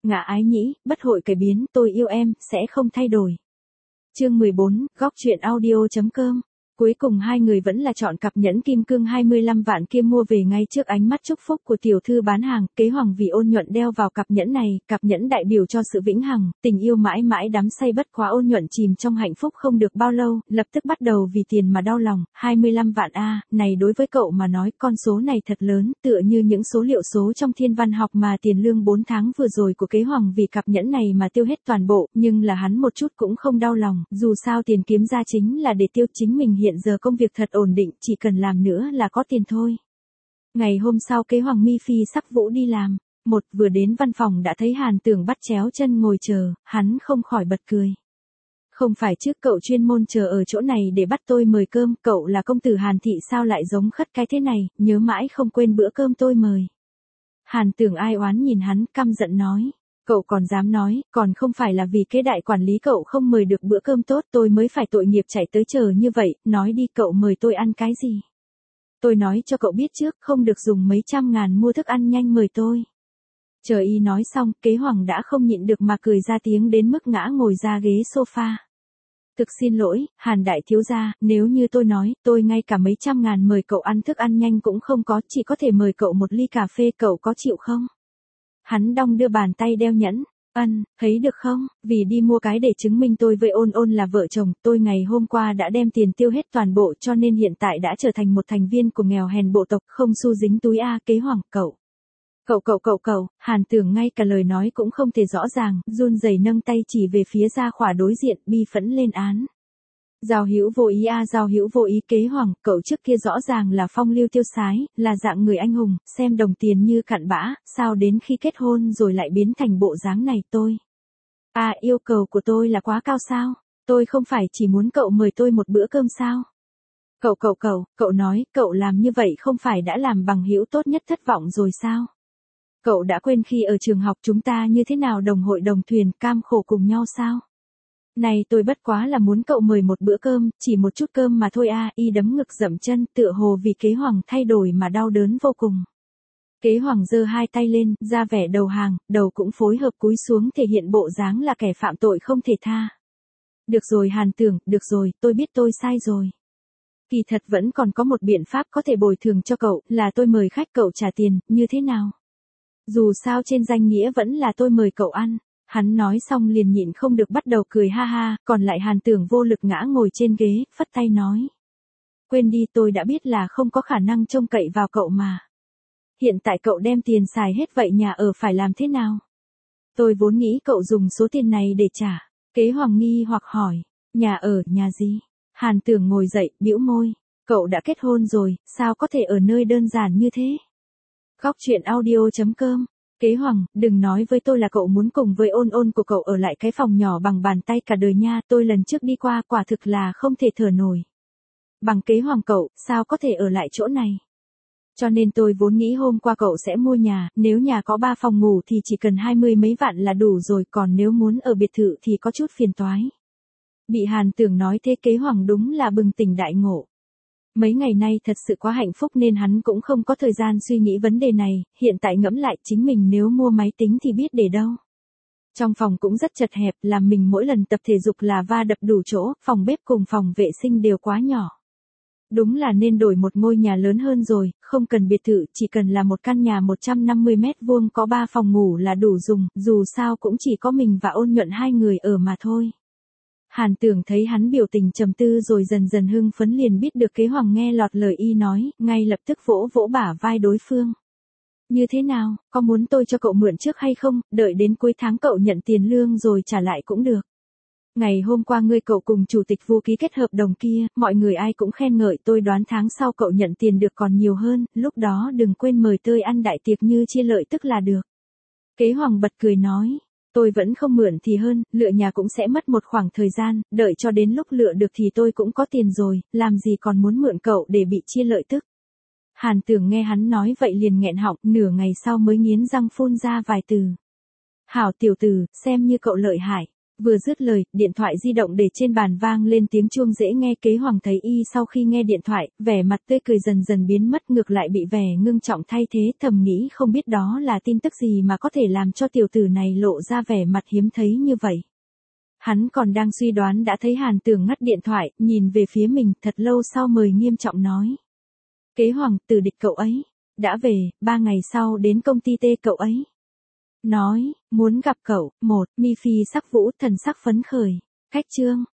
ngã ái nhĩ, bất hội cải biến, tôi yêu em, sẽ không thay đổi. Chương 14, góc truyện audio.com. Cuối cùng hai người vẫn là chọn cặp nhẫn kim cương 25 vạn kia mua về ngay trước ánh mắt chúc phúc của tiểu thư bán hàng. Kế Hoàng vì Ôn Nhuận đeo vào cặp nhẫn này, cặp nhẫn đại biểu cho sự vĩnh hằng, tình yêu mãi mãi đắm say bất quá. Ôn Nhuận chìm trong hạnh phúc không được bao lâu, lập tức bắt đầu vì tiền mà đau lòng. 25 vạn a, này đối với cậu mà nói con số này thật lớn, tựa như những số liệu số trong thiên văn học mà tiền lương 4 tháng vừa rồi của Kế Hoàng vì cặp nhẫn này mà tiêu hết toàn bộ, nhưng là hắn một chút cũng không đau lòng, dù sao tiền kiếm ra chính là để tiêu chính mình. Hiện giờ công việc thật ổn định, chỉ cần làm nữa là có tiền thôi. Ngày hôm sau Kế Hoàng mi phi sắc vũ đi làm. Vừa đến văn phòng đã thấy Hàn Tưởng bắt chéo chân ngồi chờ, hắn không khỏi bật cười. Không phải trước cậu chuyên môn chờ ở chỗ này để bắt tôi mời cơm, cậu là công tử Hàn thị sao lại giống khất cái thế này, nhớ mãi không quên bữa cơm tôi mời. Hàn Tưởng ai oán nhìn hắn, căm giận nói. Cậu còn dám nói, còn không phải là vì Kế đại quản lý cậu không mời được bữa cơm tốt tôi mới phải tội nghiệp chạy tới chờ như vậy, nói đi cậu mời tôi ăn cái gì. Tôi nói cho cậu biết trước, không được dùng mấy trăm ngàn mua thức ăn nhanh mời tôi. Chờ y nói xong, Kế Hoàng đã không nhịn được mà cười ra tiếng đến mức ngã ngồi ra ghế sofa. Thực xin lỗi, Hàn đại thiếu gia, nếu như tôi nói, tôi ngay cả mấy trăm ngàn mời cậu ăn thức ăn nhanh cũng không có, chỉ có thể mời cậu một ly cà phê, cậu có chịu không? Hắn đong đưa bàn tay đeo nhẫn, thấy được không, vì đi mua cái để chứng minh tôi với Ôn Ôn là vợ chồng, tôi ngày hôm qua đã đem tiền tiêu hết toàn bộ cho nên hiện tại đã trở thành một thành viên của nghèo hèn bộ tộc, không xu dính túi a. Kế Hoàng, cậu, Hàn Tưởng ngay cả lời nói cũng không thể rõ ràng, run rẩy nâng tay chỉ về phía Gia Khỏa đối diện, bi phẫn lên án. Giao hữu vô ý a, giao hữu vô ý. Kế Hoàng, cậu trước kia rõ ràng là phong lưu tiêu sái, là dạng người anh hùng, xem đồng tiền như cặn bã, sao đến khi kết hôn rồi lại biến thành bộ dáng này. Tôi yêu cầu của tôi là quá cao sao? Tôi không phải chỉ muốn cậu mời tôi một bữa cơm sao? Cậu nói, cậu làm như vậy không phải đã làm bằng hữu tốt nhất thất vọng rồi sao? Cậu đã quên khi ở trường học chúng ta như thế nào đồng hội đồng thuyền, cam khổ cùng nhau sao? Này tôi bất quá là muốn cậu mời một bữa cơm, chỉ một chút cơm mà thôi a. Y đấm ngực dậm chân, tựa hồ vì Kế Hoàng thay đổi mà đau đớn vô cùng. Kế Hoàng giơ hai tay lên, ra vẻ đầu hàng, đầu cũng phối hợp cúi xuống thể hiện bộ dáng là kẻ phạm tội không thể tha. Được rồi Hàn Tưởng, được rồi, tôi biết tôi sai rồi. Kỳ thật vẫn còn có một biện pháp có thể bồi thường cho cậu, là tôi mời khách cậu trả tiền, như thế nào? Dù sao trên danh nghĩa vẫn là tôi mời cậu ăn. Hắn nói xong liền nhịn không được bắt đầu cười ha ha, còn lại Hàn Tưởng vô lực ngã ngồi trên ghế, phất tay nói. Quên đi, tôi đã biết là không có khả năng trông cậy vào cậu mà. Hiện tại cậu đem tiền xài hết vậy nhà ở phải làm thế nào? Tôi vốn nghĩ cậu dùng số tiền này để trả. Kế Hoàng nghi hoặc hỏi, nhà ở, nhà gì? Hàn Tưởng ngồi dậy, bĩu môi. Cậu đã kết hôn rồi, sao có thể ở nơi đơn giản như thế? Góc truyện audio.com. Kế Hoàng, đừng nói với tôi là cậu muốn cùng với Ôn Ôn của cậu ở lại cái phòng nhỏ bằng bàn tay cả đời nha, tôi lần trước đi qua quả thực là không thể thở nổi. Bằng Kế Hoàng cậu, sao có thể ở lại chỗ này? Cho nên tôi vốn nghĩ hôm qua cậu sẽ mua nhà, nếu nhà có 3 phòng ngủ thì chỉ cần 20 mấy vạn là đủ rồi, còn nếu muốn ở biệt thự thì có chút phiền toái. Bị Hàn Tưởng nói thế Kế Hoàng đúng là bừng tỉnh đại ngộ. Mấy ngày nay thật sự quá hạnh phúc nên hắn cũng không có thời gian suy nghĩ vấn đề này, hiện tại ngẫm lại chính mình nếu mua máy tính thì biết để đâu. Trong phòng cũng rất chật hẹp, làm mình mỗi lần tập thể dục là va đập đủ chỗ, phòng bếp cùng phòng vệ sinh đều quá nhỏ. Đúng là nên đổi một ngôi nhà lớn hơn rồi, không cần biệt thự, chỉ cần là một căn nhà 150 mét vuông có 3 phòng ngủ là đủ dùng, dù sao cũng chỉ có mình và Ôn Nhuận hai người ở mà thôi. Hàn Tưởng thấy hắn biểu tình trầm tư rồi dần dần hưng phấn liền biết được Kế Hoàng nghe lọt lời y nói, ngay lập tức vỗ vỗ bả vai đối phương. Như thế nào, có muốn tôi cho cậu mượn trước hay không, đợi đến cuối tháng cậu nhận tiền lương rồi trả lại cũng được. Ngày hôm qua cậu cùng chủ tịch Vu ký kết hợp đồng kia, mọi người ai cũng khen ngợi, tôi đoán tháng sau cậu nhận tiền được còn nhiều hơn, lúc đó đừng quên mời tôi ăn đại tiệc như chia lợi tức là được. Kế Hoàng bật cười nói. Tôi vẫn không mượn thì hơn, lựa nhà cũng sẽ mất một khoảng thời gian, đợi cho đến lúc lựa được thì tôi cũng có tiền rồi, làm gì còn muốn mượn cậu để bị chia lợi tức. Hàn Tưởng nghe hắn nói vậy liền nghẹn họng, nửa ngày sau mới nghiến răng phun ra vài từ. Hảo tiểu tử, xem như cậu lợi hại. Vừa dứt lời, điện thoại di động để trên bàn vang lên tiếng chuông dễ nghe. Kế Hoàng thấy y sau khi nghe điện thoại, vẻ mặt tươi cười dần dần biến mất, ngược lại bị vẻ ngưng trọng thay thế, thầm nghĩ không biết đó là tin tức gì mà có thể làm cho tiểu tử này lộ ra vẻ mặt hiếm thấy như vậy. Hắn còn đang suy đoán đã thấy Hàn Tưởng ngắt điện thoại, nhìn về phía mình, thật lâu sau mới nghiêm trọng nói. Kế Hoàng, Tử Địch cậu ấy đã về, 3 ngày sau đến công ty T cậu ấy. Nói, muốn gặp cậu. Mi Phi sắc vũ, thần sắc phấn khởi. Khách trương.